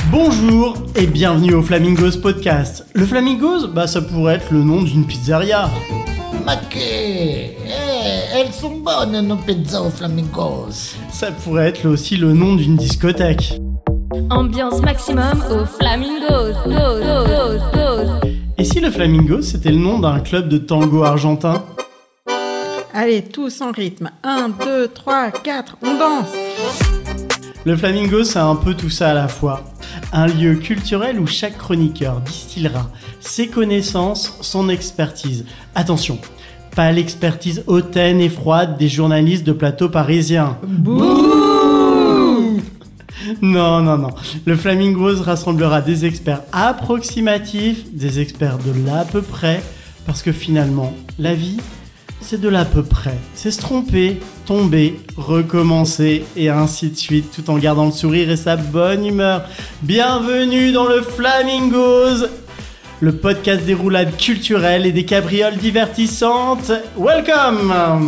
Bonjour et bienvenue au Flamingos Podcast. Le Flamingos, ça pourrait être le nom d'une pizzeria. Maquet, elles sont bonnes nos pizzas aux Flamingos. Ça pourrait être aussi le nom d'une discothèque. Ambiance maximum au Flamingos. Et si le Flamingos c'était le nom d'un club de tango argentin? Allez, tous en rythme. 1, 2, 3, 4, on danse. Le Flamingo, c'est un peu tout ça à la fois. Un lieu culturel où chaque chroniqueur distillera ses connaissances, son expertise. Attention, pas l'expertise hautaine et froide des journalistes de plateau parisiens. Bouh! Non. Le Flamingos rassemblera des experts approximatifs, des experts de l'à peu près, parce que finalement, la vie, c'est de l'à peu près. C'est se tromper, tomber, recommencer et ainsi de suite, tout en gardant le sourire et sa bonne humeur. Bienvenue dans le Flamingos, le podcast des roulades culturelles et des cabrioles divertissantes. Welcome!